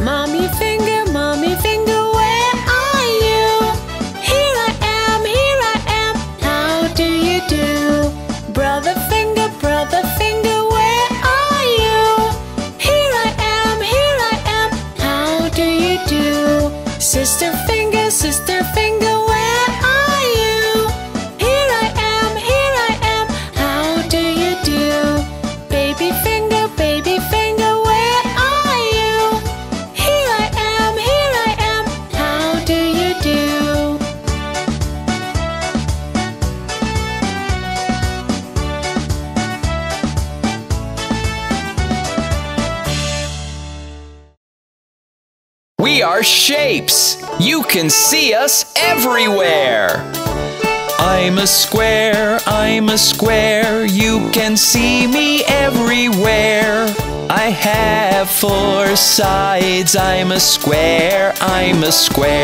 Mommy finger, where are you? Here I am, how do you do? Brother finger, where are you? Here I am, how do you do? Sister finger, where are you? Here I am, how do you do? Baby finger, where are you? Here I am, how do you do? We are shapes. You can see us everywhere. I'm a square, you can see me everywhere. I have 4 sides, I'm a square. I'm a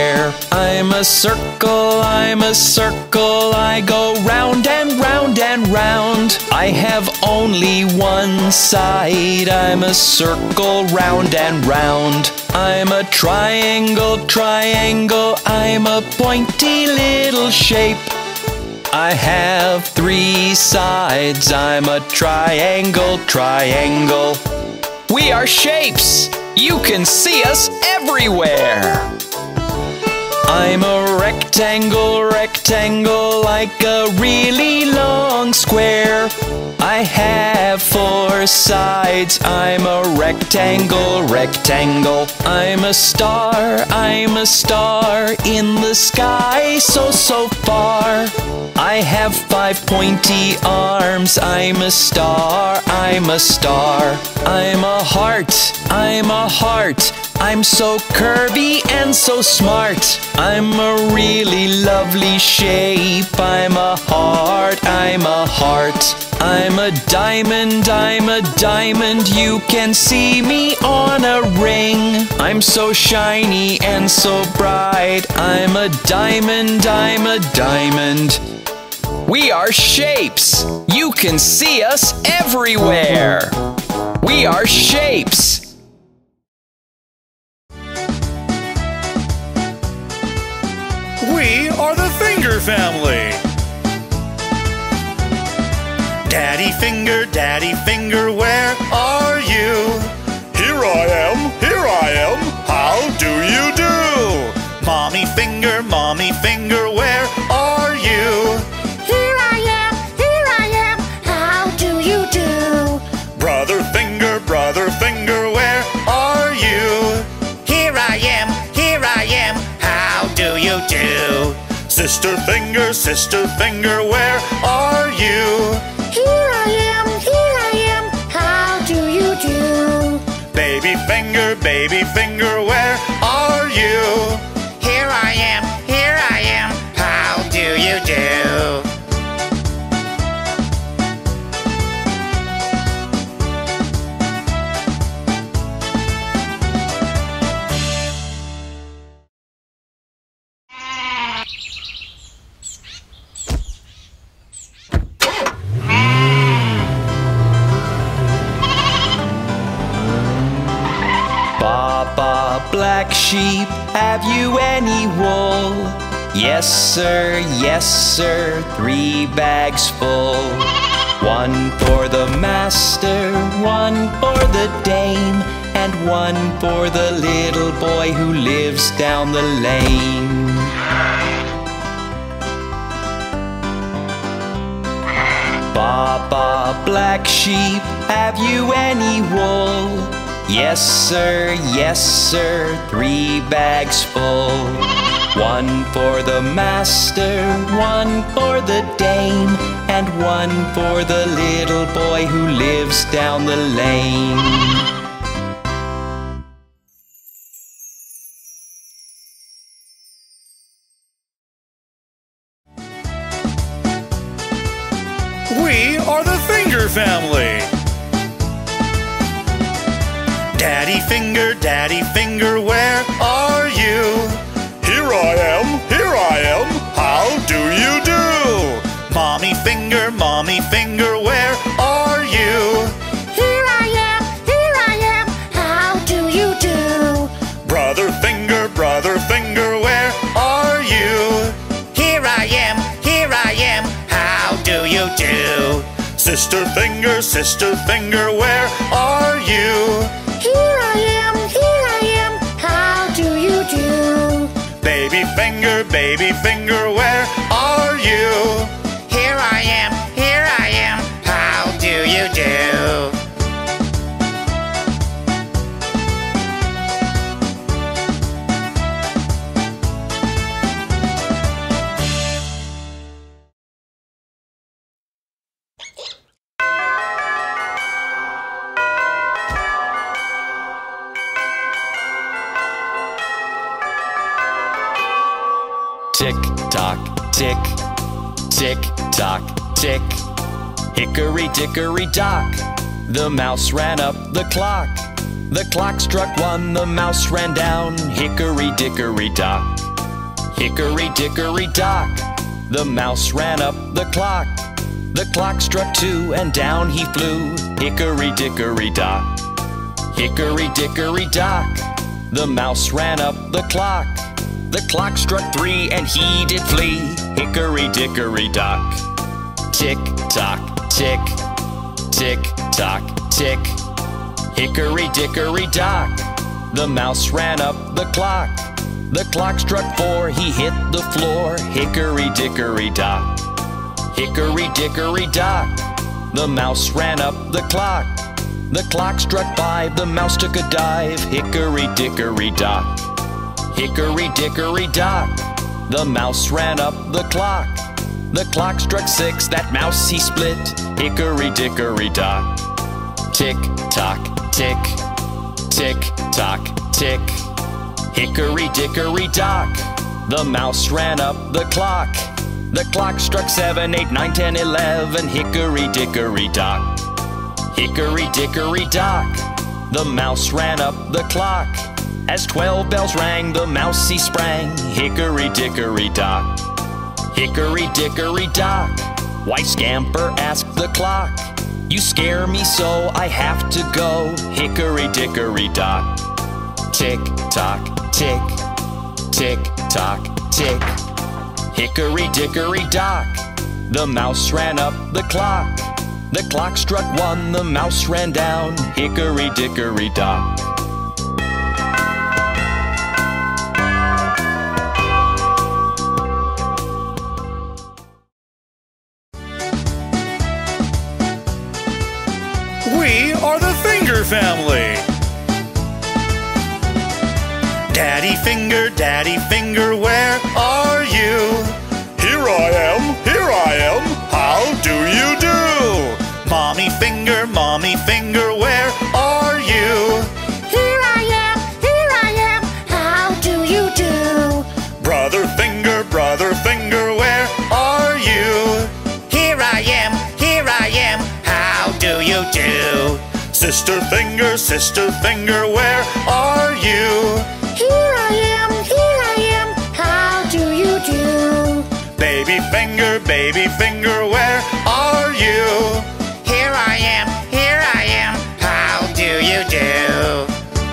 circle, I go round and round and round. I have only 1 side, I'm a circle round and round. I'm a triangle, I'm a pointy little shape. I have 3 sides, I'm a triangle. We are shapes, you can see us everywhere. I'm a rectangle, like a really long square. I have 4 sides, I'm a rectangle. I'm a star in the sky, so far. I have 5 pointy arms, I'm a star. I'm a heart, I'm so curvy and so smart. I'm a really lovely shape, I'm a heart. I'm a diamond, you can see me on a ring. I'm so shiny and so bright, I'm a diamond. We are shapes, you can see us everywhere. We are shapes. We are the Finger Family. Daddy Finger, where are you? Here I am, how do you do? Mommy Finger, where are you? Here I am, how do you do? Brother Finger, where are you? Here I am, how do you do? Sister Finger, where are you? Here I am, how do you do? Baby Finger, where are you? Here I am, how do you do? Baba, black sheep, have you any wool? Yes sir, 3 bags full. 1 for the master, 1 for the dame, and 1 for the little boy who lives down the lane. Baba, black sheep, have you any wool? Yes sir, 3 bags full. 1 for the master, 1 for the dame, and 1 for the little boy who lives down the lane. We are the Finger Family. Daddy Finger, where are you? Here I am, how do you do? Mommy Finger, where are you? Here I am, how do you do? Sister Finger, where are you? Here I am, how do you do? Baby Finger, where are you? Here I am, how do you do? Tick tock, tick, tick tock, tick. Hickory dickory dock, the mouse ran up the clock. The clock struck 1, the mouse ran down. Hickory dickory dock, hickory dickory dock, the mouse ran up the clock. The clock struck 2 and down he flew. Hickory dickory dock, hickory dickory dock, the mouse ran up the clock. The clock struck 3 and he did flee. Hickory dickory dock. Tick tock, tick, tick tock, tick. Hickory dickory dock, the mouse ran up the clock. The clock struck 4, he hit the floor. Hickory dickory dock, hickory dickory dock, the mouse ran up the clock. The clock struck 5, the mouse took a dive. Hickory dickory dock, hickory dickory dock, the mouse ran up the clock. The clock struck 6, that mouse he split. Hickory dickory dock. Tick tock, tick, tick tock, tick. Hickory dickory dock, the mouse ran up the clock. The clock struck 7, 8, 9, 10, 11. Hickory dickory dock, hickory dickory dock, the mouse ran up the clock. As 12 bells rang, the mouse he sprang. Hickory dickory dock, hickory dickory dock, why scamper, asked the clock. You scare me so I have to go. Hickory dickory dock. Tick tock, tick, tick tock, tick. Hickory dickory dock, the mouse ran up the clock. The clock struck 1, the mouse ran down. Hickory dickory dock. We are the Finger family. Daddy Finger, where are you? Here I am, how do you do? Mommy Finger, where are you? Here I am, how do you do? Brother Finger, where are you? Here I am, how do you do? Sister Finger, where are you? Here I am, how do you do? Baby Finger, where are you? Here I am, how do you do?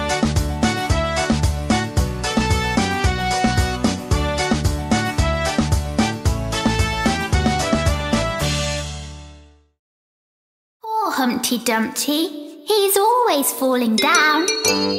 Poor Humpty Dumpty, he's always falling down.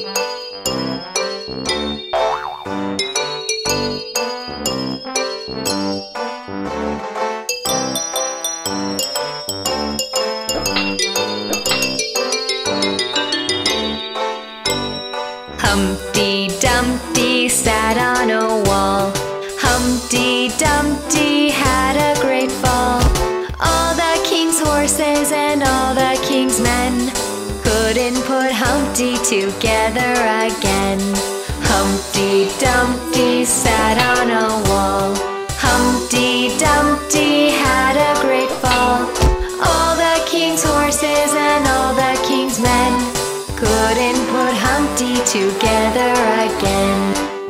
Humpty Dumpty sat on a wall. Humpty Dumpty had a great fall. All the king's horses and all the king's men couldn't put Humpty together again. Humpty Dumpty sat on a wall. Humpty Dumpty had a great fall. All the king's horses and all the king's men couldn't put Humpty together again.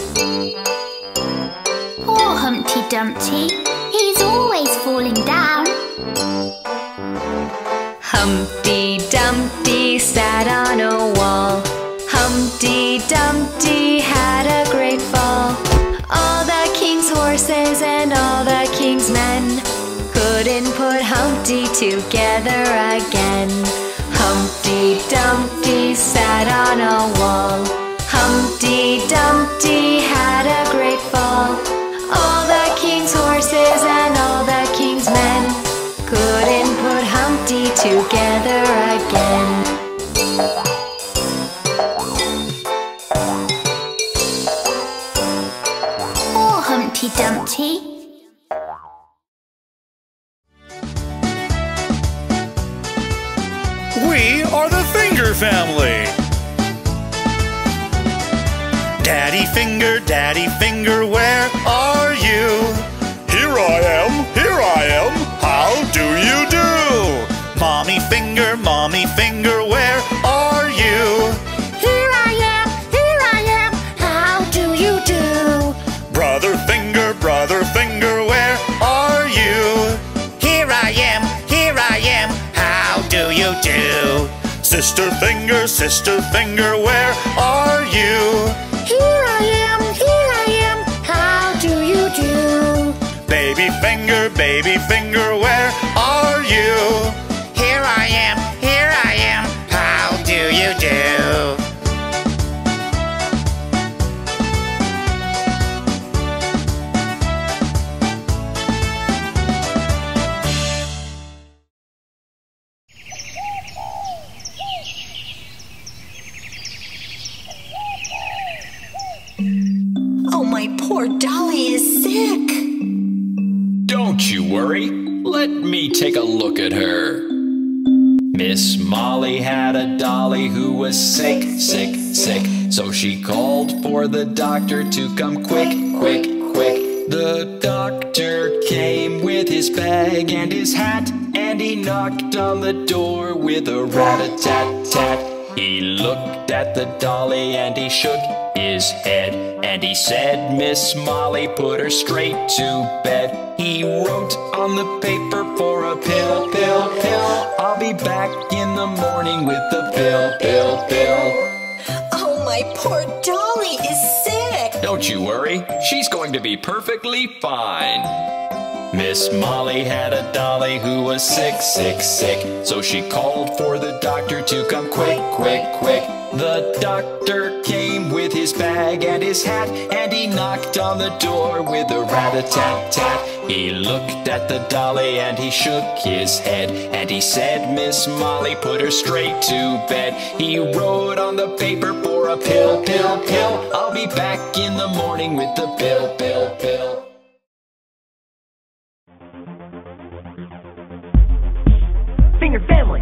Poor Humpty Dumpty, he's always falling down. Humpty Dumpty sat on a wall. Humpty Dumpty had a great fall. All the king's horses and all the king's men couldn't put Humpty together again. Humpty Dumpty sat on a wall. Humpty Dumpty had a great fall. All the king's horses and all the king's men couldn't put Humpty together again. Poor Humpty Dumpty. We are the Finger Family. Daddy Finger, where are you? Here I am, how do you do? Mommy Finger, where are you? Here I am, how do you do? Brother Finger, where are you? Here I am, how do you do? Sister Finger, where are you? Here I am, how do you do? Baby Finger, where are you? Here I am, how do you do? Oh, my poor Dolly is sick. Don't you worry. Let me take a look at her. Miss Molly had a dolly who was sick. So she called for the doctor to come quick. The doctor came with his bag and his hat, and he knocked on the door with a rat-a-tat-tat. He looked at the dolly and he shook his head, and he said, Miss Molly, put her straight to bed. He wrote on the paper for a pill. I'll be back in the morning with the pill. Oh, my poor Dolly is sick. Don't you worry, she's going to be perfectly fine. Miss Molly had a dolly who was sick. So she called for the doctor to come quick. The doctor came with his bag and his hat, and he knocked on the door with a rat-a-tat-tat. He looked at the dolly and he shook his head, and he said, Miss Molly, put her straight to bed. He wrote on the paper for a pill. I'll be back in the morning with the pill. Finger Family.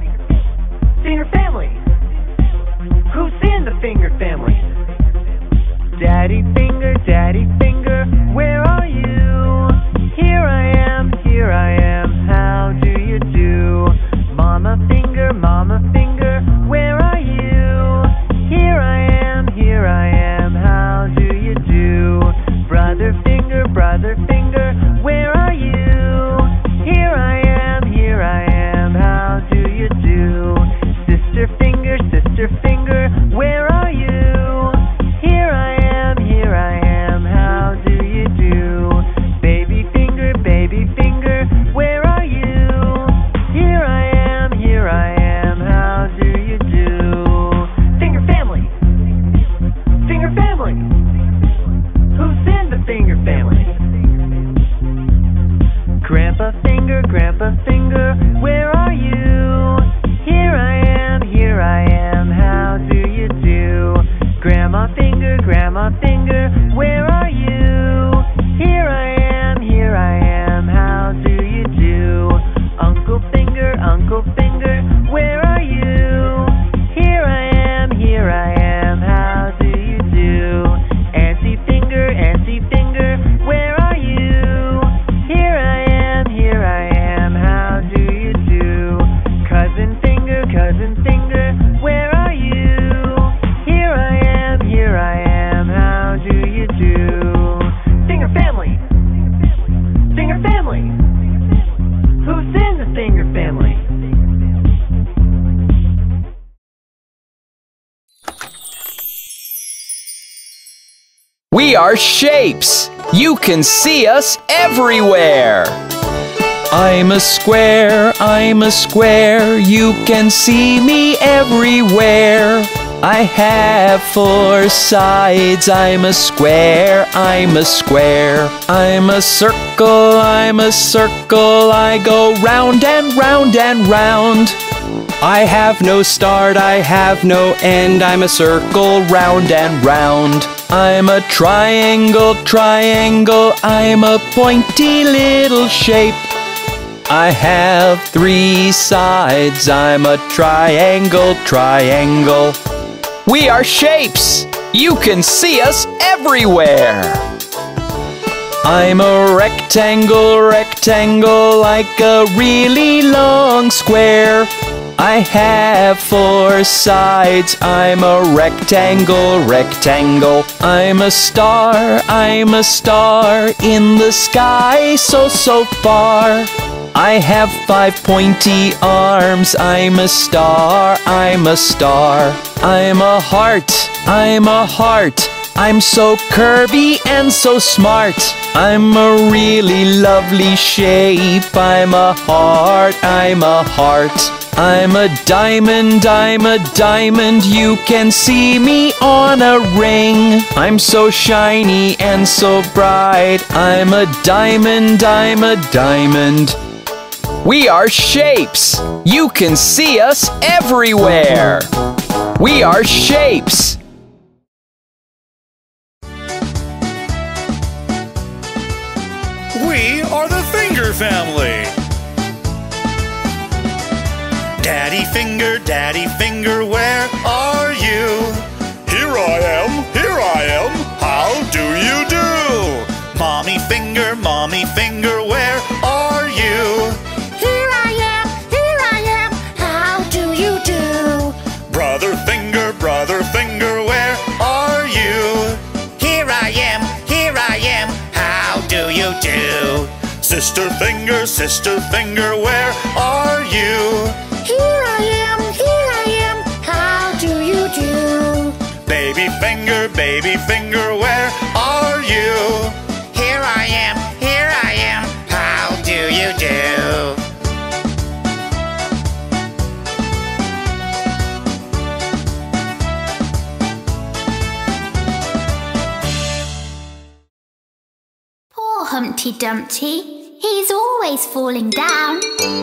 Who's in the Finger Family? Daddy Finger, where are you? Here I am, how do you do? Mama Finger, where are you? Here I am, how do you do? Brother Finger, where are you? Here I am, how do you do? Sister Finger, where are you? Here I am, how do you do? Baby Finger, where are you? Here I am, how do you do? Finger Family. Who's in the Finger Family? Grandpa Finger, where are you? Here I am, how do you do? Grandma Finger, where are you? Here I am, how do you do? Uncle Finger, where are you? Here I am, how do you do? Auntie Finger, where are you? Here I am, how do you do? Cousin Finger, where are you? Here I am, how do you do? Finger Family. Who's in the Finger Family? We are shapes. You can see us everywhere. I'm a square, I'm a square, you can see me everywhere. I have 4 sides, I'm a square, I'm a square. I'm a circle, I'm a circle, I go round and round and round. I have no start, I have no end, I'm a circle round and round. I'm a triangle, triangle, I'm a pointy little shape. I have 3 sides, I'm a triangle, triangle. We are shapes! You can see us everywhere! I'm a rectangle, rectangle, like a really long square. I have 4 sides, I'm a rectangle, rectangle. I'm a star in the sky so far. I have 5 pointy arms, I'm a star, I'm a star. I'm a heart, I'm a heart, I'm so curvy and so smart. I'm a really lovely shape, I'm a heart, I'm a heart. I'm a diamond, I'm a diamond, you can see me on a ring. I'm so shiny and so bright, I'm a diamond, I'm a diamond. We are shapes! You can see us everywhere! We are shapes! We are the Finger Family. Daddy Finger, where are you? Here I am, how do you do? Mommy Finger, where are you? Here I am, how do you do? Brother Finger, where are you? Here I am, how do you do? Sister Finger, where are you? Here I am, how do you do? Baby Finger, where are you? Here I am, how do you do? Poor Humpty Dumpty, he's always falling down.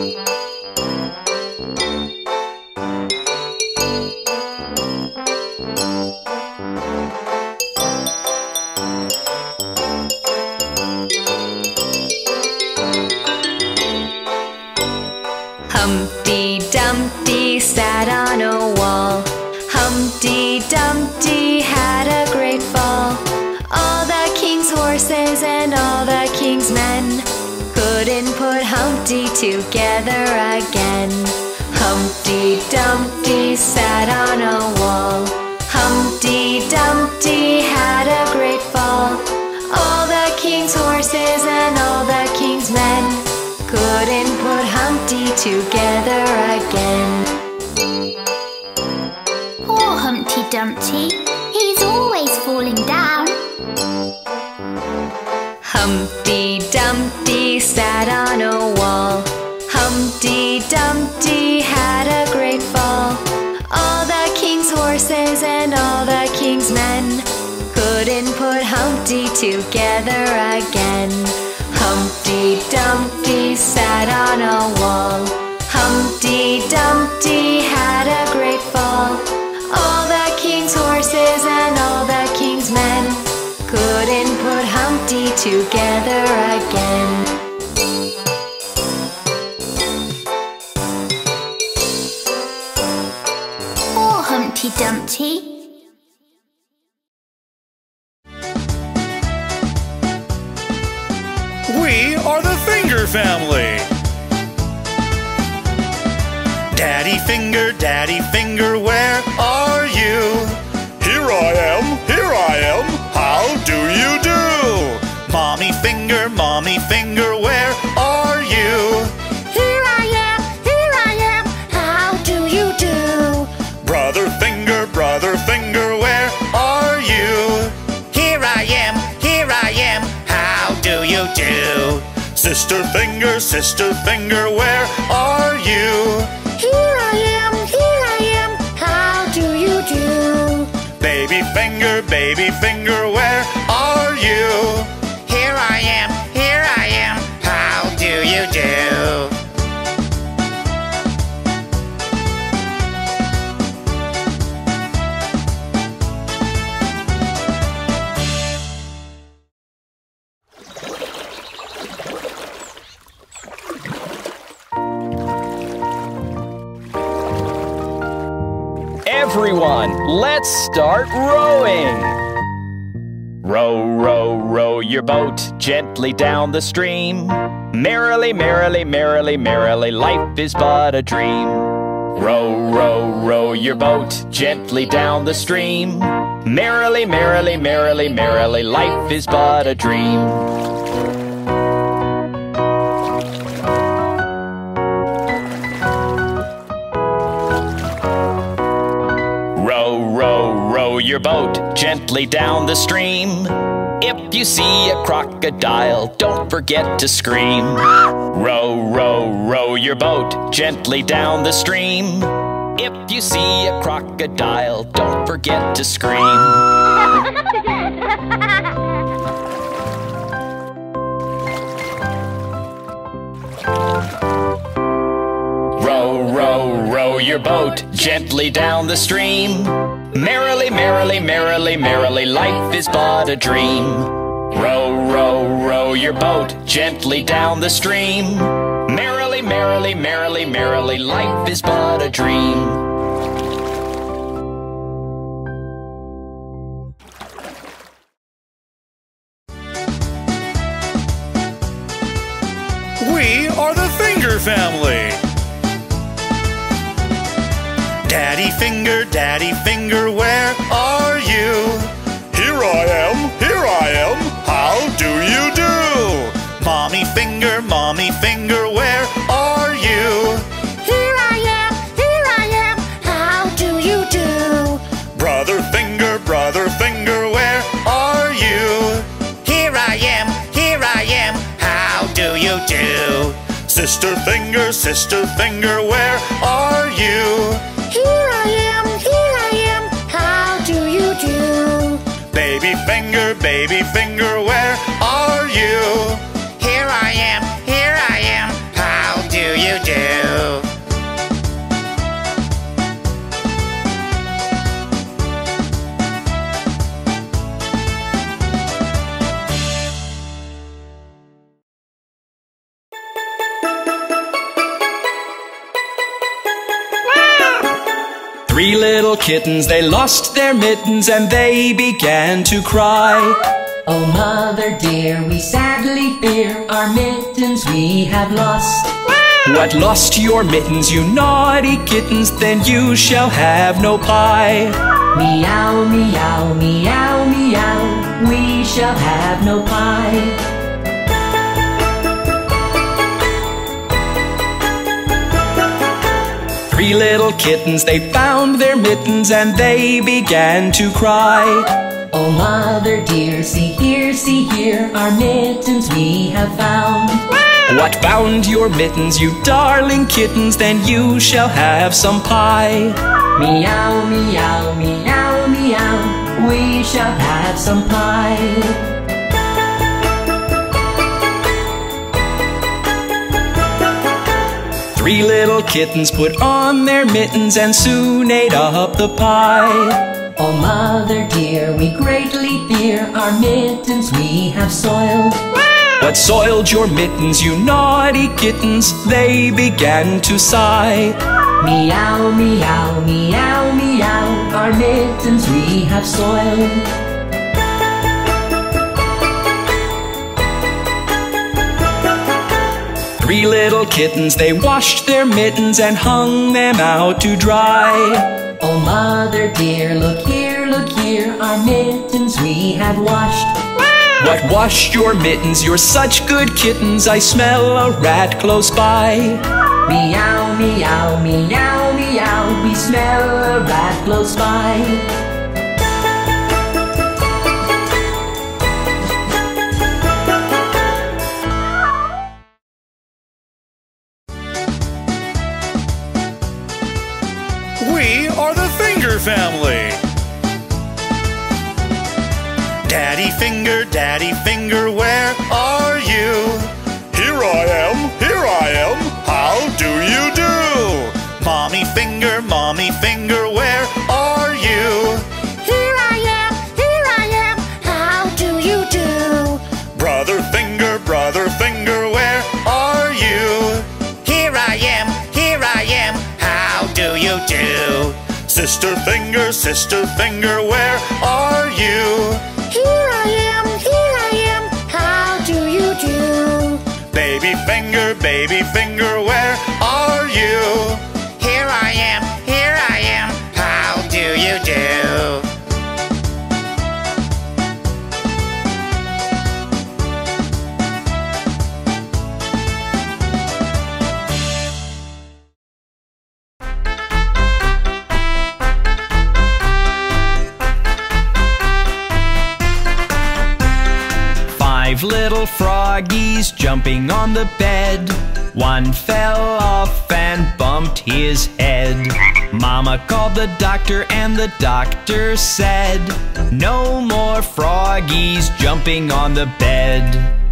Humpty Dumpty sat on a wall. Humpty Dumpty had a great fall. All the king's horses and all the king's men couldn't put Humpty together again. Humpty Dumpty sat on a wall. Humpty Dumpty had a great fall. All the king's horses and all the king's men couldn't put Humpty together again. Poor Humpty Dumpty, he's always falling down. Humpty Dumpty sat on a wall. Humpty Dumpty had a great fall. All the king's horses and all the king's men couldn't put Humpty together again. Humpty Dumpty sat on a wall. Humpty Dumpty had a great fall. All the king's horses and all the king's men couldn't put Humpty together again. Poor Humpty Dumpty. We are the Finger Family. Daddy Finger, where are you? Here I am, how do you do? Mommy Finger, where are you? Here I am, how do you do? Brother Finger, where are you? Here I am, how do you do? Sister finger, where are you? Here I am, how do you do? Baby finger, where are you? Here I am, how do you do? Everyone, let's start rowing. Row, row, row your boat gently down the stream. Merrily, merrily, merrily, merrily, life is but a dream. Row, row, row your boat gently down the stream. Merrily, merrily, merrily, merrily, life is but a dream. Row your boat gently down the stream. If you see a crocodile, don't forget to scream. Row, row, row your boat gently down the stream. If you see a crocodile, don't forget to scream. Row, row, row your boat gently down the stream. Merrily, merrily, merrily, merrily, life is but a dream. Row, row, row your boat gently down the stream. Merrily, merrily, merrily, merrily, life is but a dream. We are the Finger Family. Daddy finger, where are you? Here I am, how do you do? Mommy finger, where are you? Here I am, how do you do? Brother finger, where are you? Here I am, how do you do? Sister finger, where are you? Here I am, how do you do? Baby finger, where are you? Here I am, how do you do? 3 little kittens, they lost their mittens and they began to cry. Oh, mother dear, we sadly fear our mittens we have lost. What, lost your mittens, you naughty kittens? Then you shall have no pie. Meow, meow, meow, meow, we shall have no pie. 3 little kittens, they found their mittens and they began to cry. Oh, mother dear, see here, our mittens we have found. What, found your mittens, you darling kittens? Then you shall have some pie. Meow, meow, meow, meow, we shall have some pie. 3 little kittens put on their mittens and soon ate up the pie. Oh, mother dear, we greatly fear our mittens we have soiled. What, soiled your mittens, you naughty kittens? They began to sigh. Meow, meow, meow, meow, our mittens we have soiled. 3 little kittens, they washed their mittens and hung them out to dry. Oh, mother dear, look here, our mittens we have washed. What, washed your mittens? You're such good kittens, I smell a rat close by. Meow, meow, meow, meow, we smell a rat close by. family. Daddy Finger, where are you? Here I am, how do you do? Mommy Finger, where are you? Here I am, how do you do? Brother Finger, where are you? Here I am, how do you do? Sister Finger, where are you? Here I am, how do you do? Baby Finger, where are you? Here I am, how do you do? Five little froggies jumping on the bed. One fell off and bumped his head. Mama called the doctor and the doctor said, no more froggies jumping on the bed.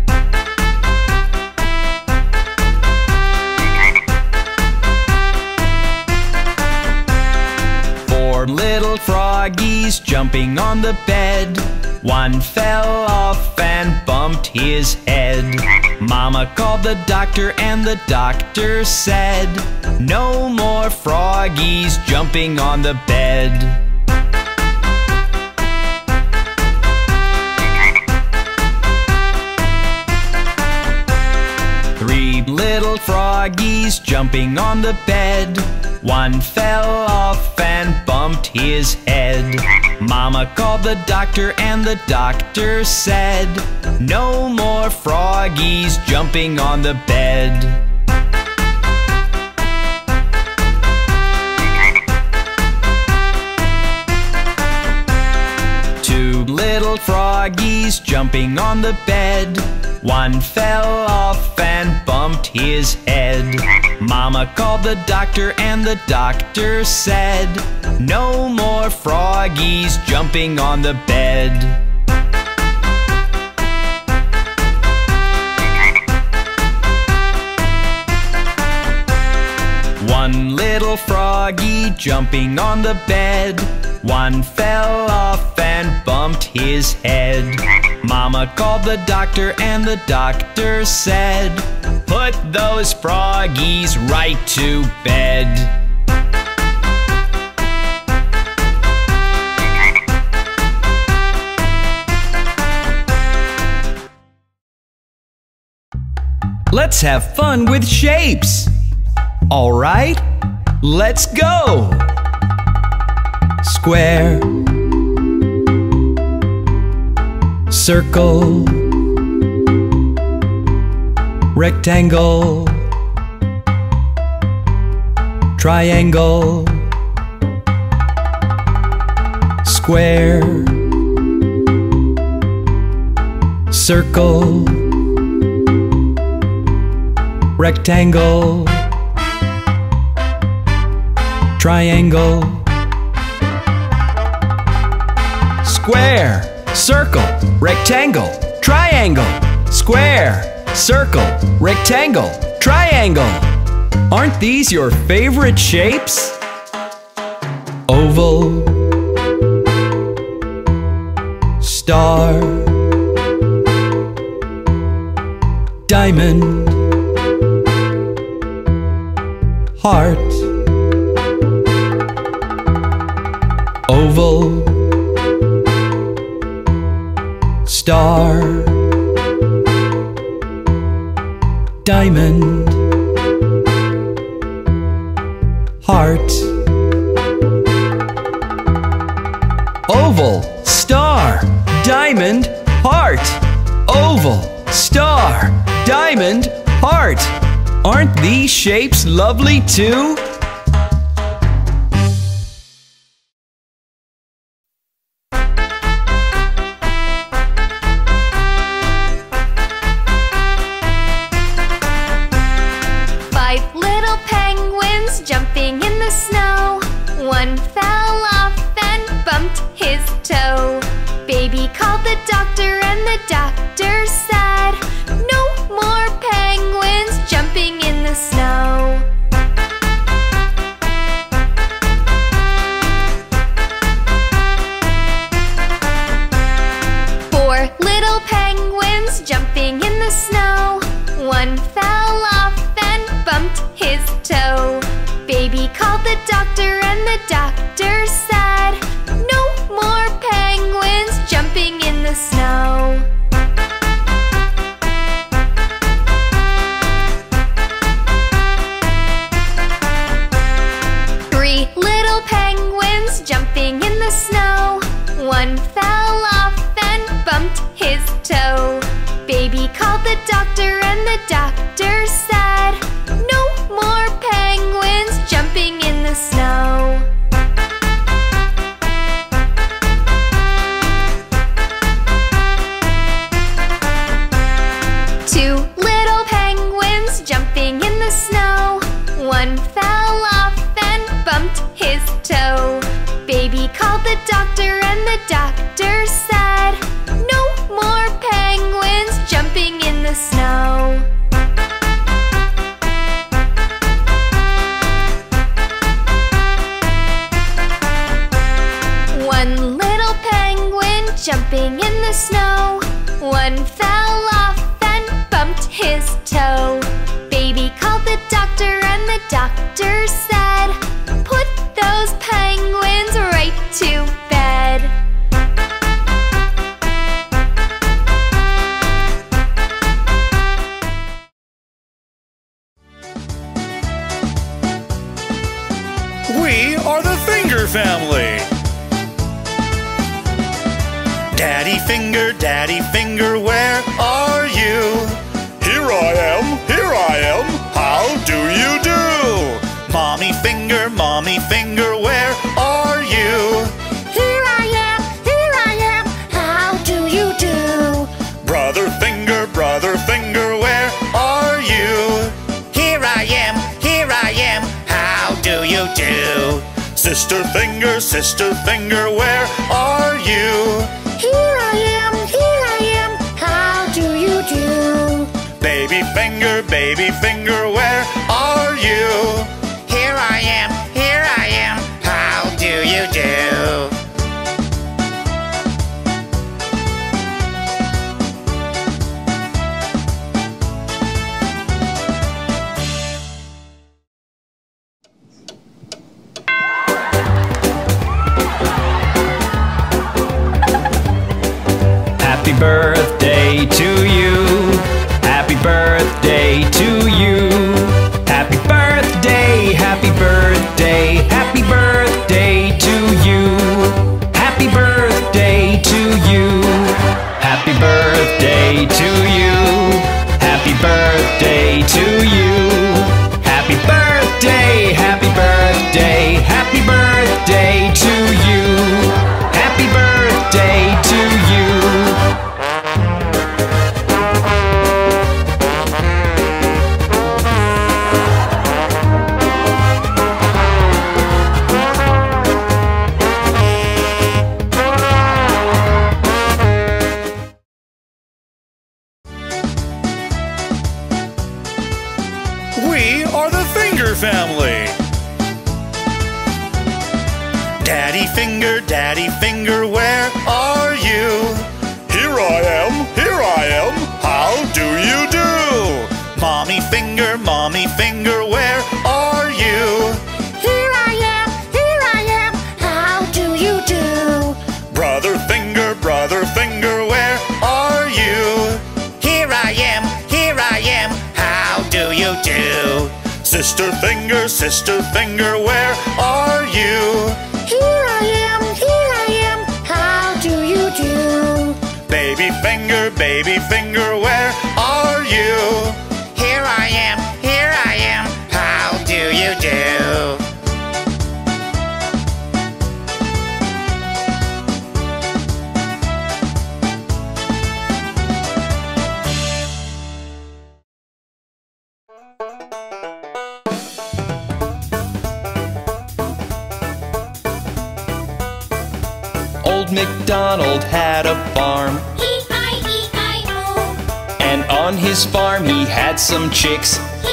Four little froggies jumping on the bed. One fell off and bumped his head. Mama called the doctor and the doctor said, no more froggies jumping on the bed. Three little froggies jumping on the bed. One fell off and bumped his head. Mama called the doctor and the doctor said, no more froggies jumping on the bed. Two little froggies jumping on the bed. One fell off and bumped his head. Mama called the doctor and the doctor said, no more froggies jumping on the bed. One little froggy jumping on the bed. One fell off and bumped his head. Mama called the doctor and the doctor said, put those froggies right to bed. Let's have fun with shapes. All right, let's go. Square, circle, rectangle, triangle, square, circle, rectangle, triangle, square, circle, rectangle, triangle, square, circle, rectangle, triangle. Aren't these your favorite shapes? Oval, star, diamond, heart, oval, star, diamond, heart, oval, star, diamond, heart, oval, star, diamond, heart. Aren't these shapes lovely too? Five little penguins jumping in the snow. One fell off Baby called the doctor and the doctor said, "No more penguins jumping in the snow." 4 little penguins jumping in the snow. One fell off and bumped his toe. Baby called the doctor and the doctor said, "No more penguins jumping in the snow." Three little penguins jumping in the snow. One fell off and bumped his toe. Baby called the doctor and the doctor said, "No more penguins jumping in the snow." Two little penguins jumping in the snow. One fell off and bumped his toe. Baby called the doctor and the doctor said, "No more penguins jumping in the snow." One little penguin jumping in the snow. One fell off and bumped his toe. Baby called the doctor and the doctor said, "Put those penguins right to bed." We are the Finger Family. Daddy Finger, where are you? Here I am, how do you do? Mommy Finger, where are you? Here I am, how do you do? Brother Finger, where are you? Here I am, how do you do? Sister Finger, where are you? Here I am, how do you do? Baby Finger, where are you? Here I am, how do you do? Happy birthday to you. Happy birthday to you. Happy birthday, happy birthday, happy birthday to you. Happy birthday to you. Happy birthday to you. Happy birthday to you. Happy birthday, happy birthday, happy birthday to you. Happy birthday to you. We are the Finger Family. Daddy Finger, where are you? Here I am, how do you do? Mommy Finger, where are you? Here I am, how do you do? Brother Finger, where are you? Here I am, how do you do? Sister Finger, where are you? Here I am, how do you do? Baby Finger, where are you? Here I am, how do you do? Old MacDonald had a farm. E-I-E-I-O. And on his farm he had some chicks.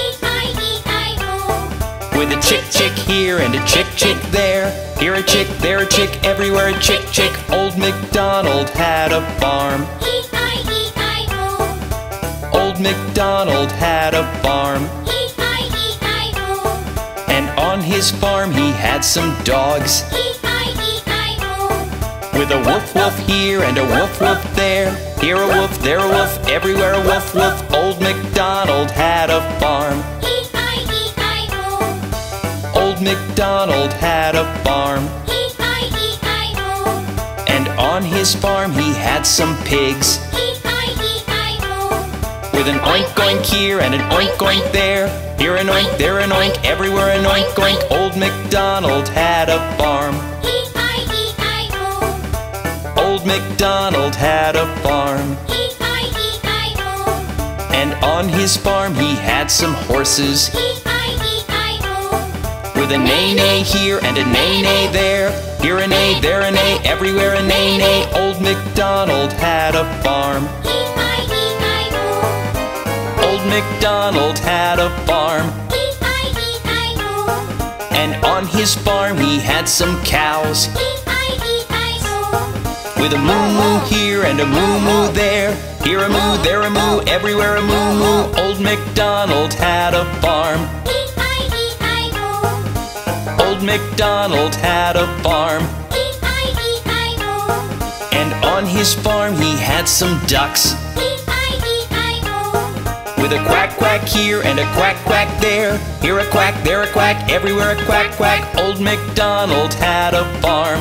E-I-E-I-O. With a chick chick here and a chick chick there. Here a chick, there a chick, everywhere a chick chick. Old MacDonald had a farm. E-I-E-I-O. Old MacDonald had a farm. E-I-E-I-O. And on his farm he had some dogs. E-I-E-I-O. With a woof woof here and a woof woof there. Here a woof, there a woof, everywhere a woof woof. Old MacDonald had a farm. E-I-E-I-O. Old MacDonald had a farm. E-I-E-I-O. And on his farm he had some pigs. E-I-E-I-O. With an oink oink here and an oink oink there. Here an oink, there an oink, everywhere an oink oink. Old MacDonald had a farm. E-I-E-I-O. Old MacDonald had a farm. E-I-E-I-O. And on his farm he had some horses. E-I-E-I-O. With a neigh-neigh here and a neigh-neigh there. Here a neigh, there a neigh, everywhere a neigh-neigh. Old MacDonald had a farm. E-I-E-I-O. Old MacDonald had a farm. E-I-E-I-O. And on his farm he had some cows. E-I-E-I-O. With a moo-moo here and a moo-moo there. Here a moo, there a moo, everywhere a moo-moo. Old MacDonald had a farm. E-I-E-I-O. Old MacDonald had a farm. E-I-E-I-O. And on his farm he had some ducks. E-I-E-I-O. With a quack quack here and a quack quack there. Here a quack, there a quack, everywhere a quack quack. Old MacDonald had a farm.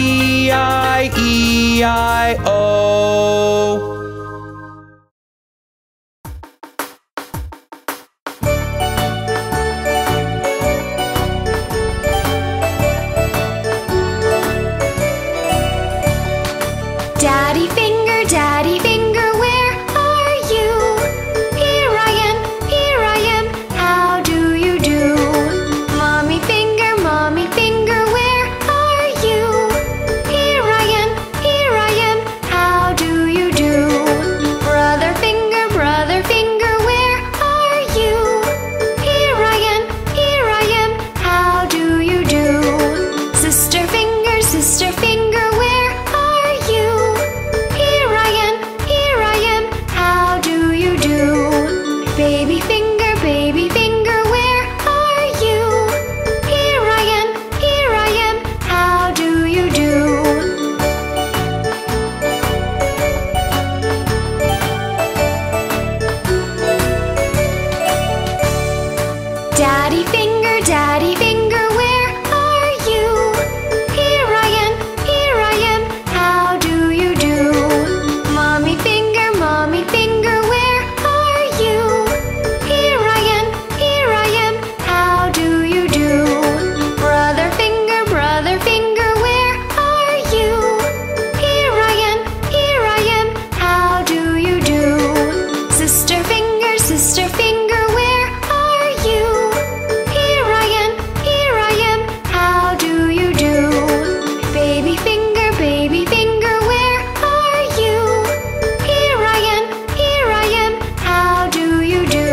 E-I-E-I-O. Daddy finger, where are you? Here I am, how do you do? Mommy finger, where are you? Here I am, how do you do? Brother finger, where are you? Here I am, how do you do? Sister finger, where are you? Here I am, how do you do? Baby finger, where are you? Here I am, how do you do? Daddy finger, where are you? Here I am, how do you do? Mommy finger, where are you? Here I am, how do you do? Brother finger, where are you? Here I am, how do you do? Sister finger, where are you? Here I am, how do you do? Baby finger, where are you? Here I am, how do you do?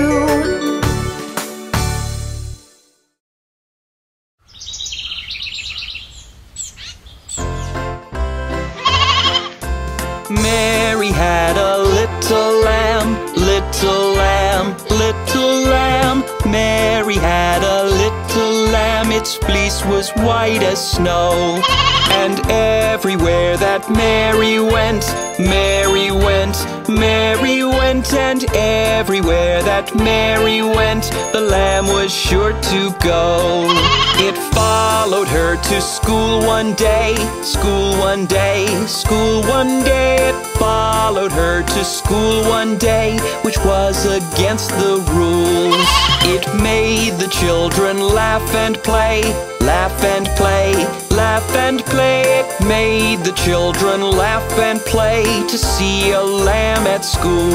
Mary had a little lamb, little lamb, little lamb. Mary had a little lamb, its fleece was white as snow. And everywhere that Mary went, Mary went, Mary went. And everywhere that Mary went, the lamb was sure to go. It followed her to school one day, school one day, school one day. It followed her to school one day, which was against the rules. It made the children laugh and play, laugh and play, laugh and play. It made the children laugh and play to see a lamb at school.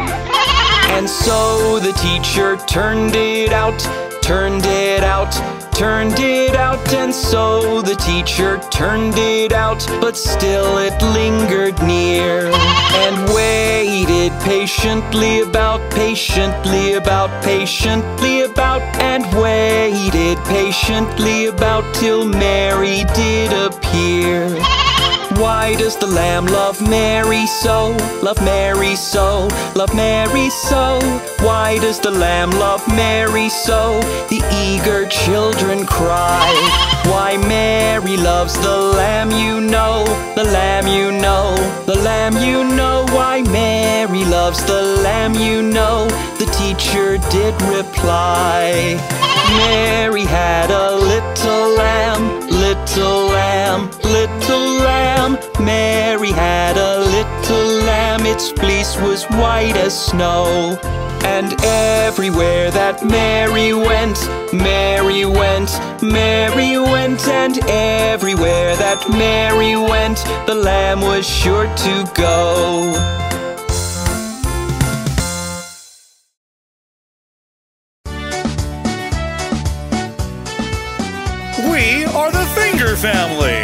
And so the teacher turned it out, turned it out, turned it out, and so the teacher turned it out, but still it lingered near, and waited patiently about, patiently about, patiently about, and waited patiently about till Mary did appear. Why does the lamb love Mary so? Love Mary so? Love Mary so? Why does the lamb love Mary so? The eager children cry. Why Mary loves the lamb, you know, the lamb, you know, the lamb, you know. Why Mary loves the lamb, you know, the teacher did reply. Mary had a little lamb, little lamb, little lamb. Mary had a little lamb, its fleece was white as snow. And everywhere that Mary went, Mary went, Mary went, and everywhere that Mary went, the lamb was sure to go. We are the Finger Family.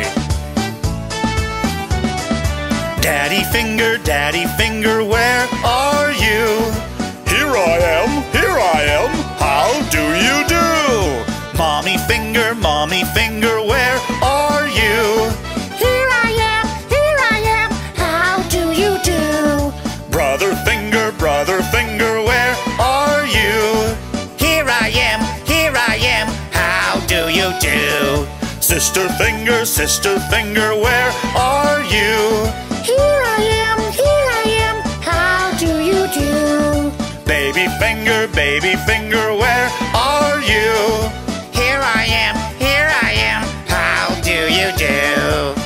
Daddy Finger, where are you? Here I am, how do you do? Mommy Finger, where are you? Here I am, how do you do? Brother Finger, where are you? Here I am, how do you do? Sister Finger, where are you? Here I am, how do you do? Baby Finger, where are you? Here I am, how do you do?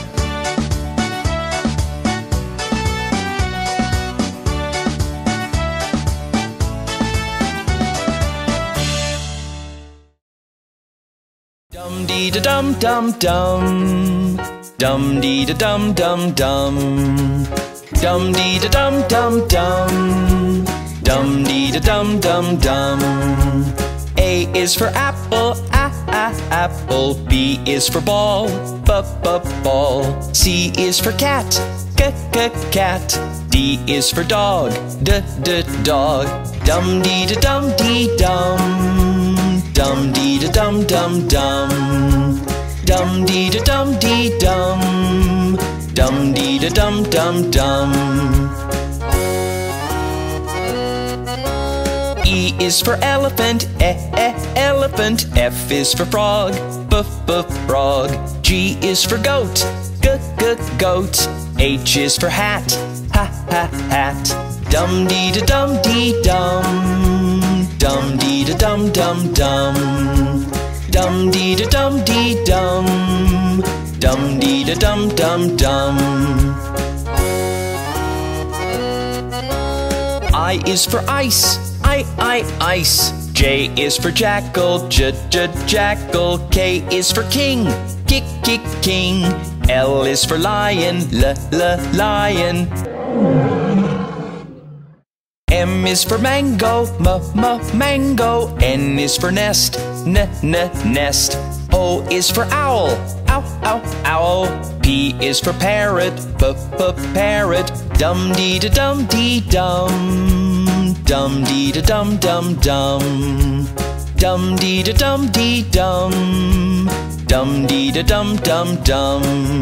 Dum-dee-da-dum-dum-dum. Dum-dee-da-dum-dum-dum. Dum-dee-da-dum-dum-dum. Dum-dee-da-dum-dum-dum. A is for apple, apple. B is for ball, ball. C is for cat, cat. D is for dog, dog. Dum-dee-da-dum-dee-dum. Dum-dee-da-dum-dum-dum. Dum-dee-da-dum-dee-dum. Dum-dee-da-dum-dum-dum. E is for elephant, elephant. F is for frog, frog. G is for goat, goat. H is for hat, hat. Dum-dee-da-dum-dee-dum. Dum-dee-da-dum-dum-dum. Dum-dee-da-dum-dee-dum. Dum-dee-da-dum-dum-dum. I is for ice, ice. J is for jackal, jackal. K is for king, king. L is for lion, lion. M is for mango, mango. N is for nest, nest. O is for owl, owl. P is for parrot, parrot. Dum-dee-da-dum-dee-dum. Dum-dee-da-dum-dum-dum. Dum-dee-da-dum-dee-dum. Dum-dee-da-dum-dum-dum.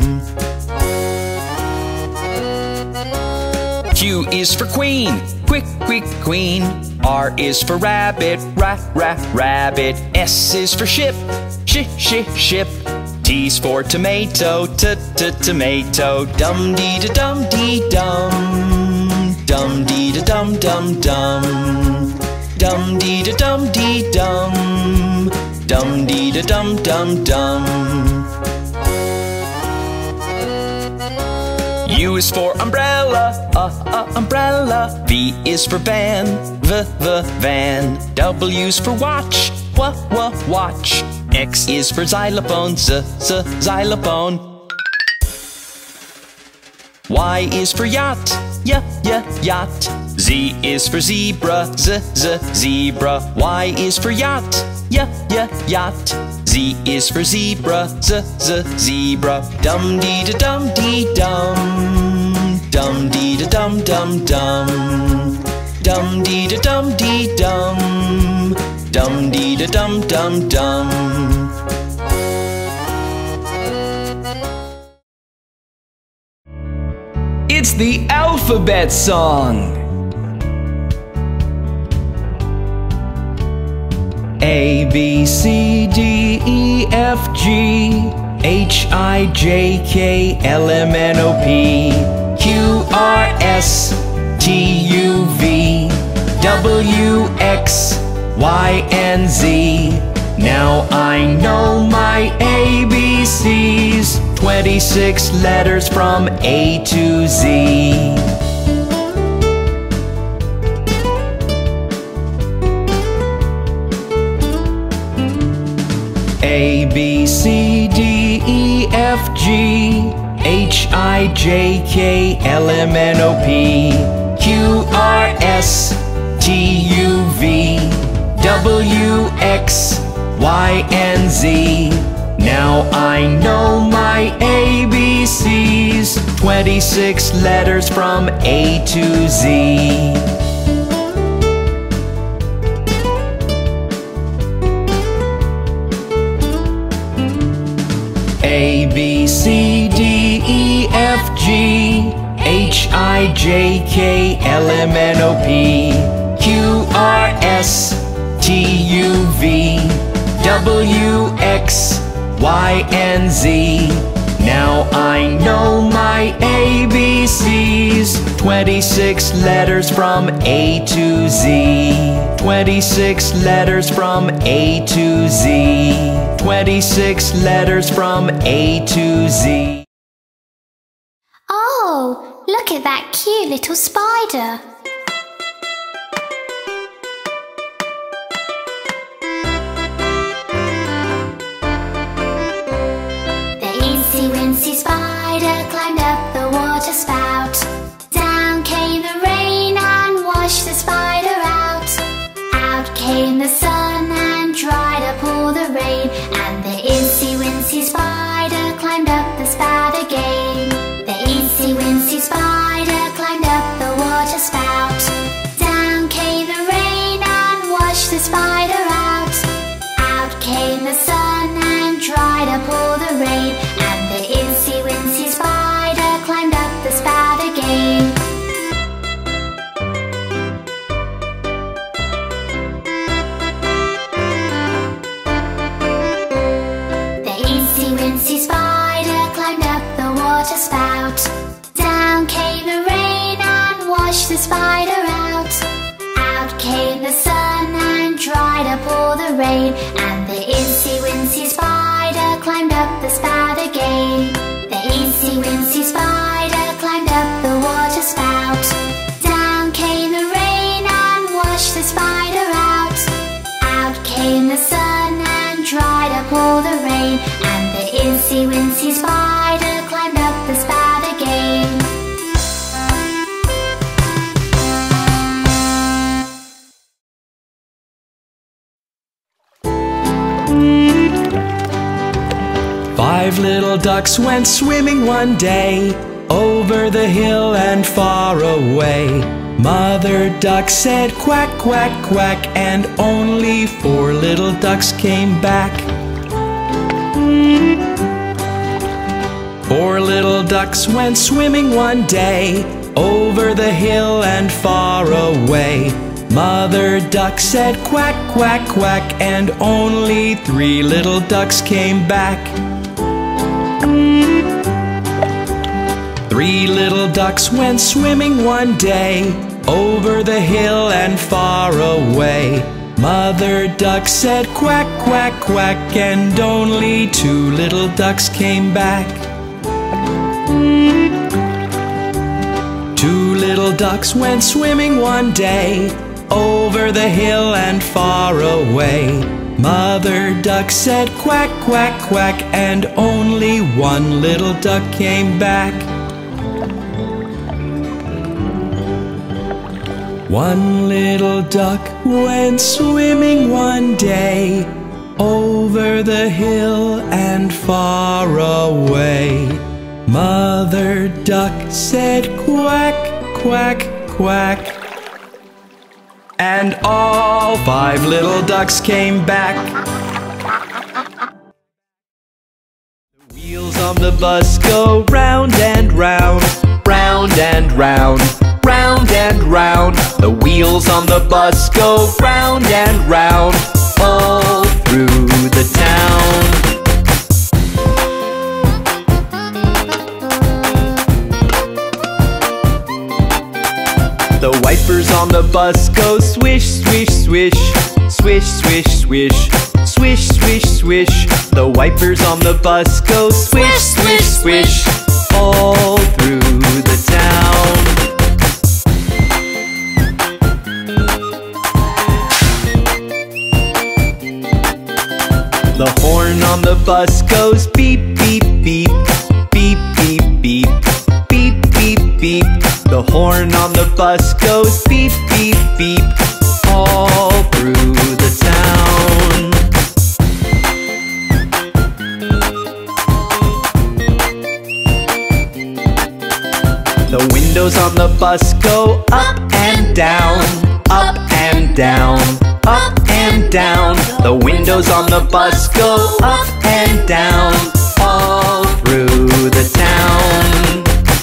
Q is for queen, queen. R is for rabbit, rabbit. S is for ship, ship. T's for tomato, tomato. Dum-dee-da-dum-dee-dum. Dum-dee-da-dum-dum-dum. Dum-dee-da-dum-dee-dum. Dum-dee-da-dum-dum-dum. U is for umbrella, umbrella. V is for van, van. W's for watch, watch. X is for xylophone, xylophone. Y is for yacht, yacht. Z Z is for zebra, zebra. Y is for yacht, yacht. Z is for zebra, zebra. Dum dee da dum dee dum. Dum dee da dum dum dum. Dum dee da dum dee dum. Dum dee da dum dum dum. It's the alphabet song. A, B, C, D, E, F, G, H, I, J, K, L, M, N, O, P, Q, R, S, T, U, V, W, X, Y, and Z. Now I know my ABCs, 26 letters from A to Z. A, B, C, D, E, F, G, H, I, J, K, L, M, N, O, P, Q, R, S, T, U, V, W, X, Y, and Z. Now I know my ABCs, 26 letters from A to Z. A, B, C, D, E, F, G, H, I, J, K, L, M, N, O, P, Q, R, S, T, U, V, W, X, Y, and Z. Now I know my ABCs, 26 letters from A to Z. 26 letters from A to Z. 26 letters from A to Z. Oh, look at that cute little spider. Wincy spider climbed up the water spout. Down came the rain and washed the spider out. Out came the sun and dried up all the rain. And the incy wincy spider climbed up the spout again. The incy wincy spider climbed up the water spout. Down came the rain and washed the spider out. Out came the sun and dried up all the rain. The incy wincy spider climbed up the spout again. The incy wincy spider climbed up the water spout. Down came the rain and washed the spider out. Out came the sun and dried up all the rain. And the incy wincy spider climbed up the spout again. The incy wincy spider climbed up the water spout. Down came the rain and washed the spider out. Out came the sun and dried up all the rain. And the incy wincy spider climbed up the spout again. 5 little ducks went swimming one day, over the hill and far away. Mother duck said quack, quack, quack, and only 4 little ducks came back. 4 little ducks went swimming one day, over the hill and far away. Mother duck said quack, quack, quack, and only 3 little ducks came back. 3 little ducks went swimming one day, over the hill and far away. Mother duck said quack, quack, quack, and only 2 little ducks came back. 2 little ducks went swimming one day, over the hill and far away. Mother duck said quack, quack, quack, and only 1 little duck came back. One little duck went swimming one day over the hill and far away. Mother duck said quack, quack, quack, and all 5 little ducks came back. The wheels on the bus go round and round, round and round, round and round. The wheels on the bus go round and round, all through the town. The wipers on the bus go swish, swish, swish, swish, swish, swish, swish, swish, swish. The wipers on the bus go swish, swish, swish, all through the town. The horn on the bus goes beep, beep, beep, beep, beep, beep, beep, beep, beep. The horn on the bus goes beep, beep, beep, all through the town. The windows on the bus go up and down, up and down, up and down. The windows on the bus go up and down, all through the town.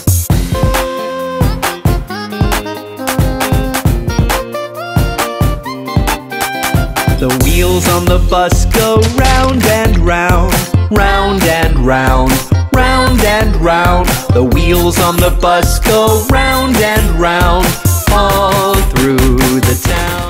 The wheels on the bus go round and round, round and round, round and round. The wheels on the bus go round and round, all through the town.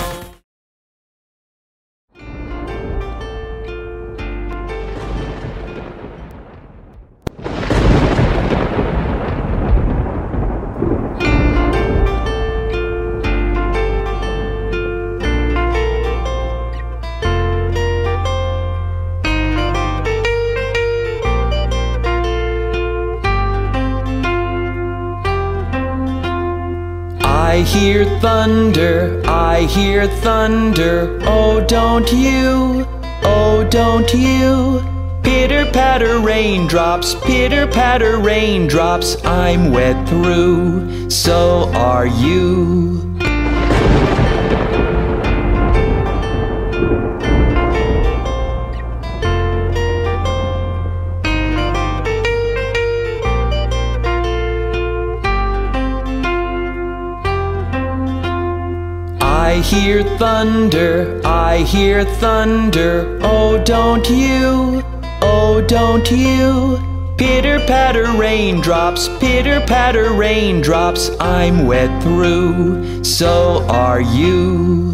I hear thunder, I hear thunder. Oh, don't you, oh, don't you. Pitter patter raindrops, pitter patter raindrops. I'm wet through, so are you. I hear thunder, I hear thunder. Oh, don't you, oh, don't you. Pitter patter raindrops, pitter patter raindrops. I'm wet through, so are you.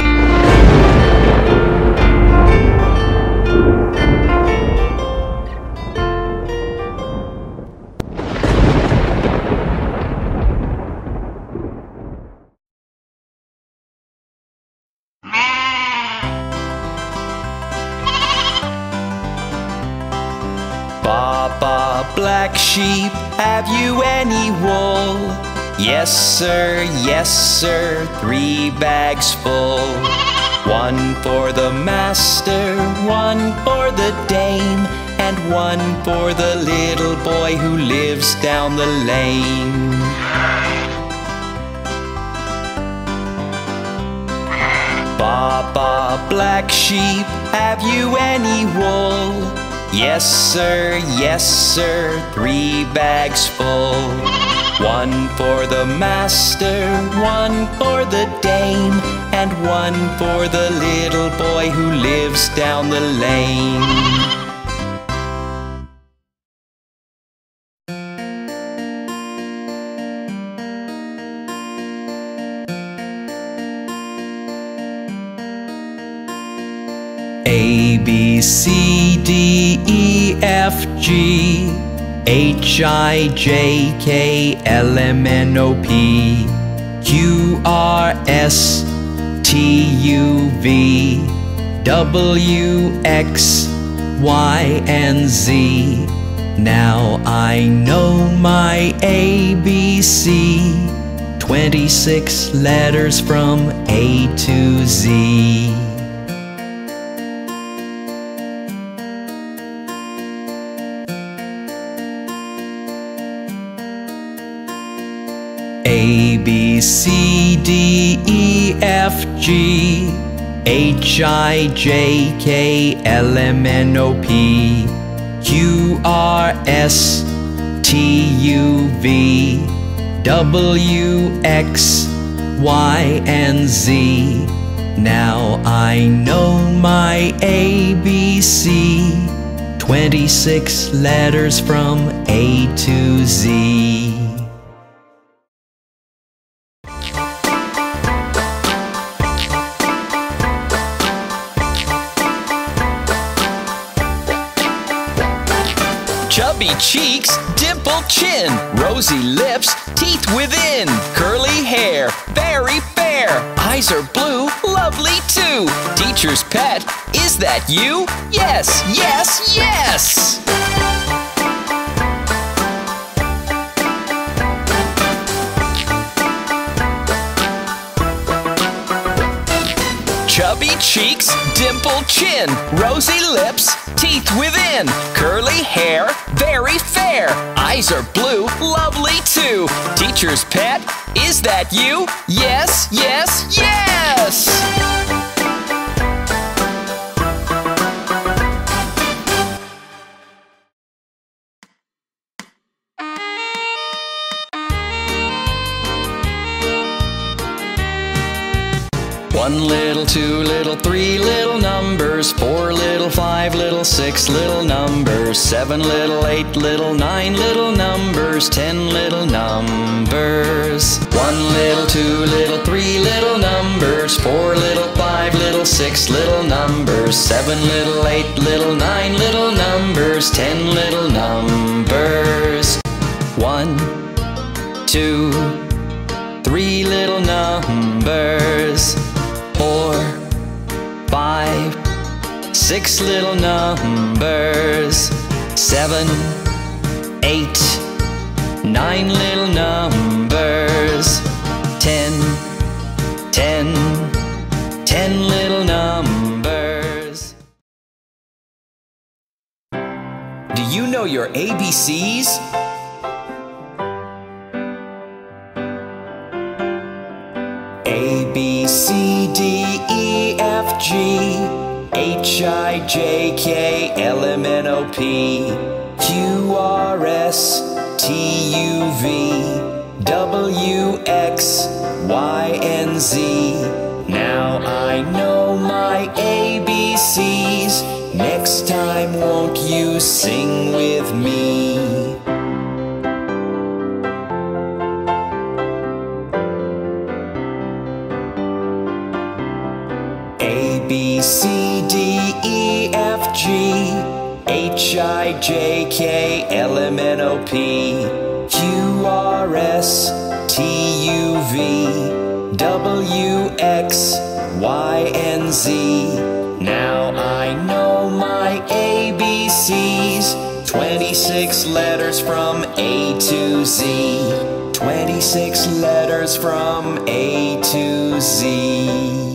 Baba, black sheep, have you any wool? Yes, sir, 3 bags full. 1 for the master, 1 for the dame, and 1 for the little boy who lives down the lane. Baba, black sheep, have you any wool? Yes, sir, 3 bags full. 1 for the master, 1 for the dame, and 1 for the little boy who lives down the lane. A, B, C, D, E, F, G, H, I, J, K, L, M, N, O, P, Q, R, S, T, U, V, W, X, Y, and Z. Now I know my ABC. 26 letters from A to Z. A, B, C, D, E, F, G, H, I, J, K, L, M, N, O, P, Q, R, S, T, U, V, W, X, Y, and Z. Now I know my ABC, 26 letters from A to Z. Chubby cheeks, dimpled chin, rosy lips, teeth within, curly hair, very fair, eyes are blue, lovely too. Teacher's pet, is that you? Yes, yes, yes! Chubby cheeks, dimpled chin, rosy lips, teeth within, curly hair, very fair, eyes are blue, lovely too. Teacher's pet, is that you? Yes, yes, yes! One little, two little, three little numbers, 4 little, 5 little, 6 little numbers, 7 little, 8 little, 9 little numbers, 10 little numbers. 1 little, 2 little, 3 little numbers, 4 little, 5 little, 6 little numbers, 7 little, 8 little, 9 little numbers, 10 little numbers. 1, 2, 3 little numbers, 4, 5, 6 little numbers, 7, 8, 9 little numbers, 10, 10 little numbers. Do you know your ABCs? A, B, C, D, E, F, G, H, I, J, K, L, M, N, O, P, Q, R, S, T, U, V, W, X, Y, and Z. Now I know my ABCs. Next time won't you sing with me? A, B, C, D, E, F, G, H, I, J, K, L, M, N, O, P, Q, R, S, T, U, V, W, X, Y, and Z. Now I know my ABCs. 26 letters from A to Z. 26 letters from A to Z.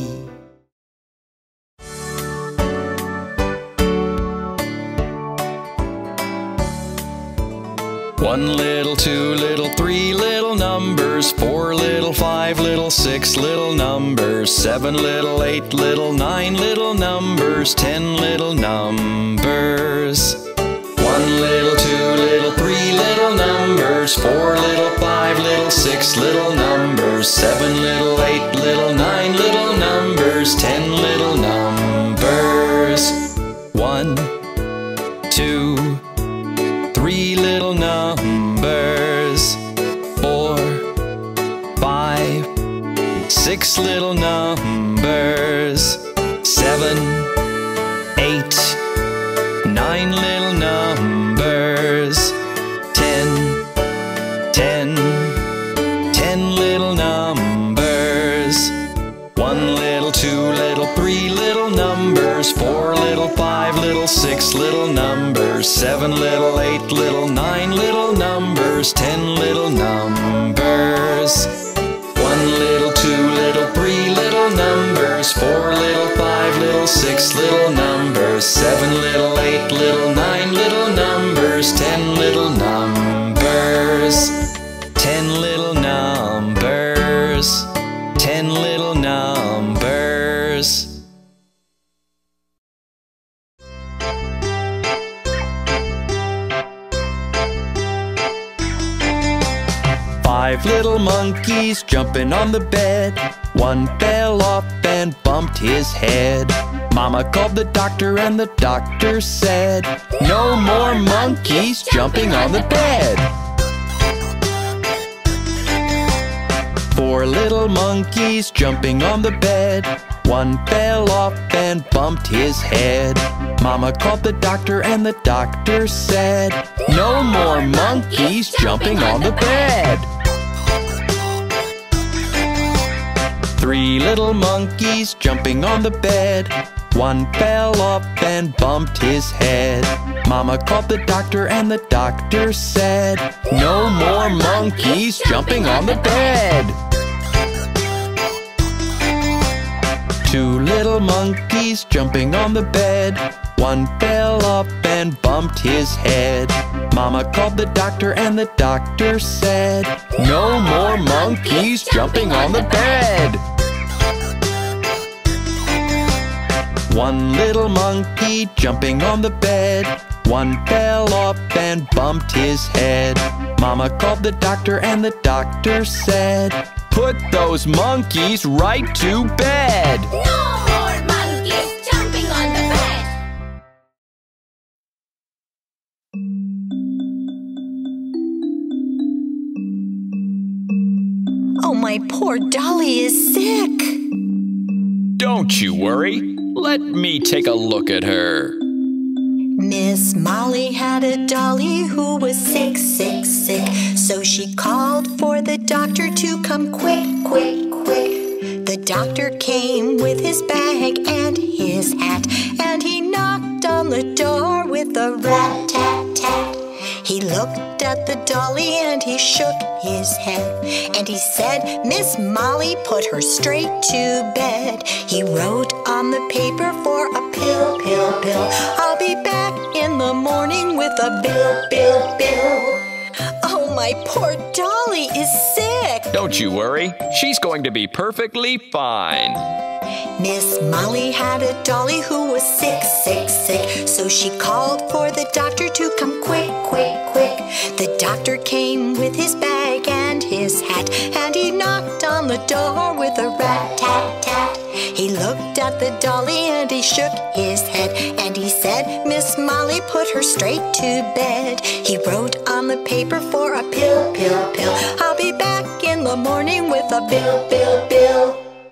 One little, two little, three little numbers, 4 little, 5 little, 6 little numbers, 7 little, 8 little, 9 little numbers, 10 little numbers. 1 little, 2 little, 3 little numbers, 4 little, 5 little, 6 little numbers, 7 little, 8 little, 9 little numbers, 10 little numbers. 1, 2, 3 little numbers, 4, 5, 6 little numbers, 7, 8, 9 little numbers, 10, 10 little numbers. 1 little, 2 little, 3 little numbers, 4 little, 5 little, 6 little numbers, 7 little, 8 little, 9 little numbers, 10 little numbers. 5 little monkeys jumping on the bed. One fell off and bumped his head. Mama called the doctor and the doctor said, "No more monkeys jumping on the bed." 4 little monkeys jumping on the bed. One fell off and bumped his head. Mama called the doctor and the doctor said, "No more monkeys jumping on the bed." 3 little monkeys jumping on the bed. One fell off and bumped his head. Mama called the doctor and the doctor said, "No more monkeys jumping on the bed." 2 little monkeys jumping on the bed. One fell off and bumped his head. Mama called the doctor and the doctor said, "No more monkeys jumping on the bed." 1 little monkey jumping on the bed. One fell off and bumped his head. Mama called the doctor and the doctor said, "Put those monkeys right to bed." No more monkeys jumping on the bed. Oh, my poor Dolly is sick. Don't you worry. Let me take a look at her. Miss Molly had a dolly who was sick, sick, sick. So she called for the doctor to come quick, quick, quick. The doctor came with his bag and his hat, and he knocked on the door with a rat-tat-tat. He looked at the dolly and he shook his head, and he said, "Miss Molly, put her straight to bed." He wrote on the paper for a pill, pill, pill. "I'll be back in the morning with a bill, bill, bill." Oh, my poor Dolly is sick. Don't you worry. She's going to be perfectly fine. Miss Molly had a dolly who was sick, sick, sick. So she called for the doctor to come quick, quick, quick. The doctor came with his bag and his hat, and he knocked on the door with a rat-tat-tat. He looked at the dolly and he shook his head, and he said, "Miss Molly, put her straight to bed." He wrote on the paper for a pill, pill, pill. "I'll be back in the morning with a bill, bill, bill."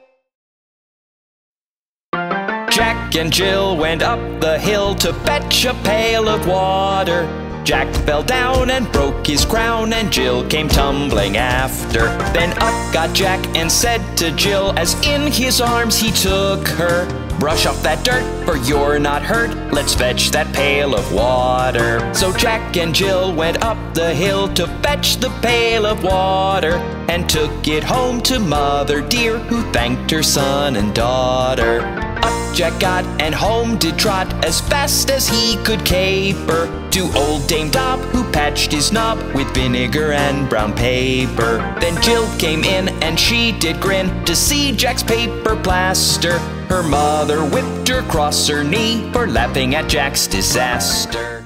Jack and Jill went up the hill to fetch a pail of water. Jack fell down and broke his crown, and Jill came tumbling after. Then up got Jack and said to Jill, as in his arms he took her, "Brush off that dirt, for you're not hurt. Let's fetch that pail of water." So Jack and Jill went up the hill to fetch the pail of water, and took it home to Mother dear, who thanked her son and daughter. Up Jack got and home did trot as fast as he could caper, to old Dame Dob, who patched his knob with vinegar and brown paper. Then Jill came in and she did grin to see Jack's paper plaster. Her mother whipped her across her knee for laughing at Jack's disaster.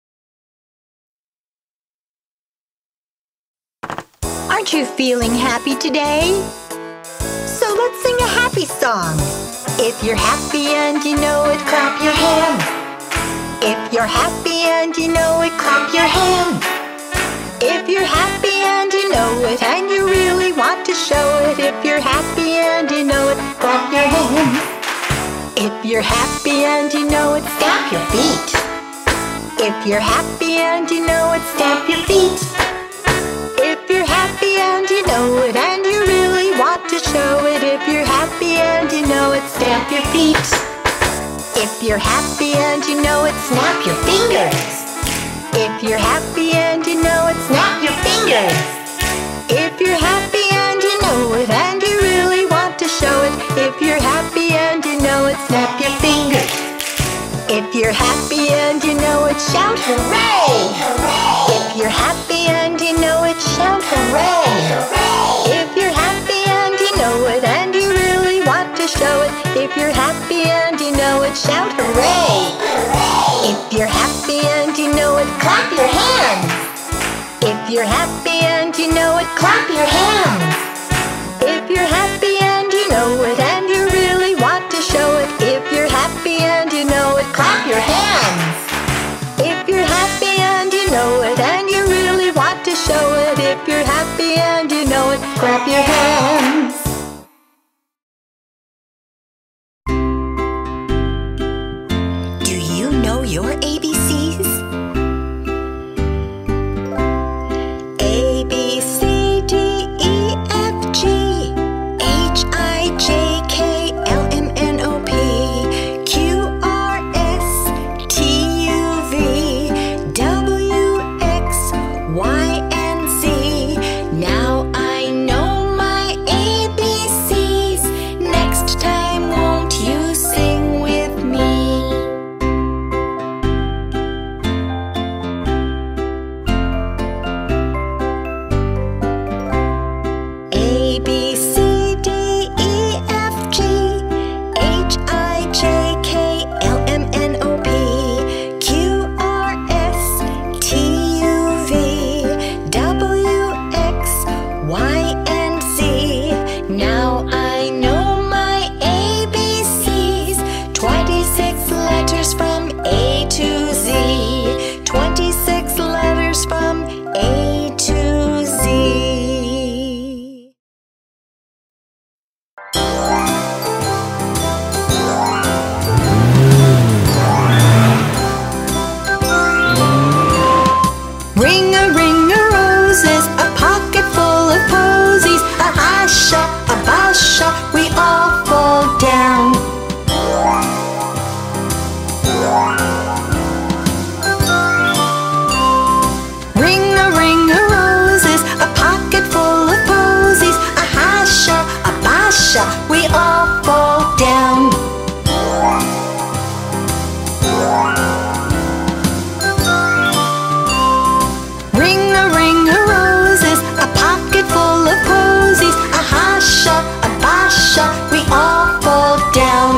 Aren't you feeling happy today? So let's sing a happy song. If you're happy and you know it, clap your hands. If you're happy and you know it, clap your hands. If you're happy and you know it, and you really want to show it, if you're happy and you know it, clap your hands. If you're happy and you know it, stamp your feet. If you're happy and you know it, stamp your feet. If you're happy and you know it, and you really want to show it, if you're happy and you know it, stamp your feet. If you're happy and you know it, snap your fingers. If you're happy and you know it, snap your fingers. If you're happy and you know it, and you really want to show it, if you're happy and you know it, snap your fingers. If you're happy and you know it, shout hooray! If you're happy and you know it, shout hooray! If you're happy and you know it, and you really want to show it, if you're happy and you know it, shout hooray! If you're happy and you know it, clap your hands. If you're happy and you know it, clap your hands. If you're happy and you know it and you really want to show it, if you're happy and you know it, clap your hands. If you're happy and you know it and you really want to show it, if you're happy and you know it, clap your hands. Do you know your ABCs? A, B, C, D, E, F, G, H, I, J, K, L, M, N, O, P, Q, R, S, T, U, V, W, X, Y, and Z. Now I know my ABCs. Next time, won't you sing with me? A, B, C, D, E, F, G, H, I, J, K, L, M, N, O, P, Q, R, S, T, U, V, W, X, Y, and Z. Now I know my ABCs. 26 letters from A to Z. 26 letters from A to Z. Ring a roses, a pocket full of posies, a asha, a basha, we all fall down. Ring a roses, a pocket full of posies, a hasha, a basha, we all fall down. Ring a roses, a pocket full of posies, a hasha, a basha, we all fall down.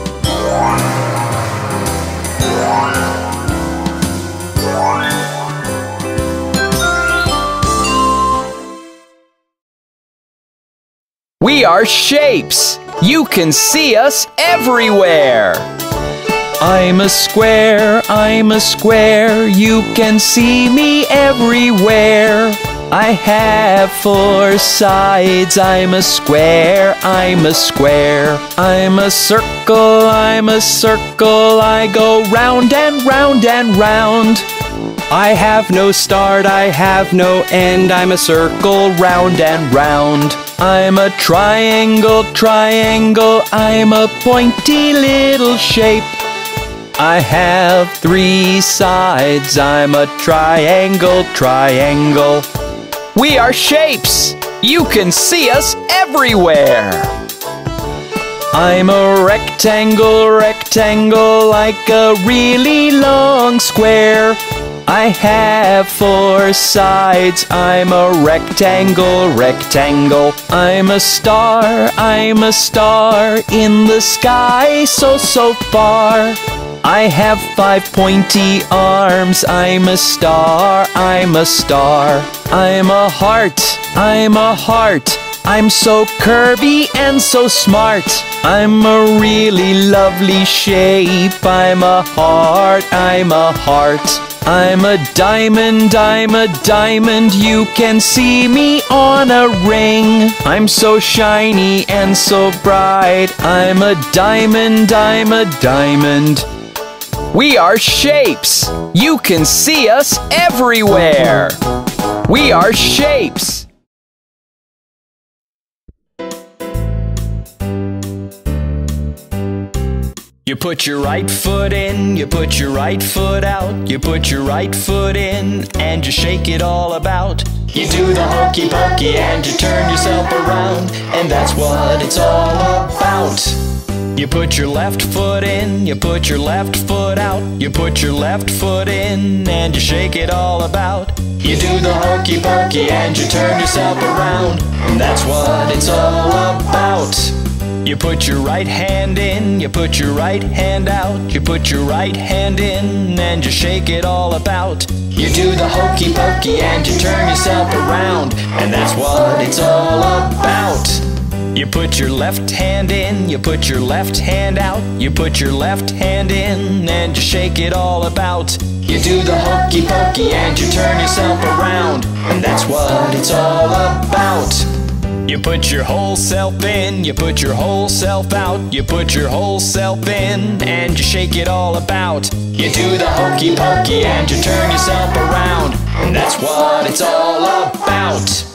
We are shapes. You can see us everywhere. I'm a square, I'm a square. You can see me everywhere. I have 4 sides. I'm a square, I'm a square. I'm a circle, I'm a circle. I go round and round and round. I have no start, I have no end. I'm a circle round and round. I'm a triangle, triangle. I'm a pointy little shape. I have 3 sides. I'm a triangle, triangle. We are shapes. You can see us everywhere. I'm a rectangle, rectangle, like a really long square. I have 4 sides. I'm a rectangle, rectangle. I'm a star in the sky, so, so far. I have 5 pointy arms. I'm a star, I'm a star. I'm a heart, I'm a heart. I'm so curvy and so smart. I'm a really lovely shape. I'm a heart, I'm a heart. I'm a diamond, I'm a diamond. You can see me on a ring. I'm so shiny and so bright. I'm a diamond, I'm a diamond. We are shapes. You can see us everywhere. We are shapes. You put your right foot in, you put your right foot out. You put your right foot in and you shake it all about. You do the hokey pokey and you turn yourself around, and that's what it's all about. You put your left foot in, you put your left foot out. You put your left foot in and you shake it all about. You do the hokey pokey and you turn yourself around, and that's what it's all about. You put your right hand in, you put your right hand out, you put your right hand in and you shake it all about. You do the hokey pokey and you turn yourself around, and that's what it's all about. You put your left hand in, you put your left hand out, you put your left hand in and you shake it all about. You do the hokey pokey and you turn yourself around, and that's what it's all about. You put your whole self in, you put your whole self out, you put your whole self in and you shake it all about. You do the hokey pokey and you turn yourself around, and that's what it's all about.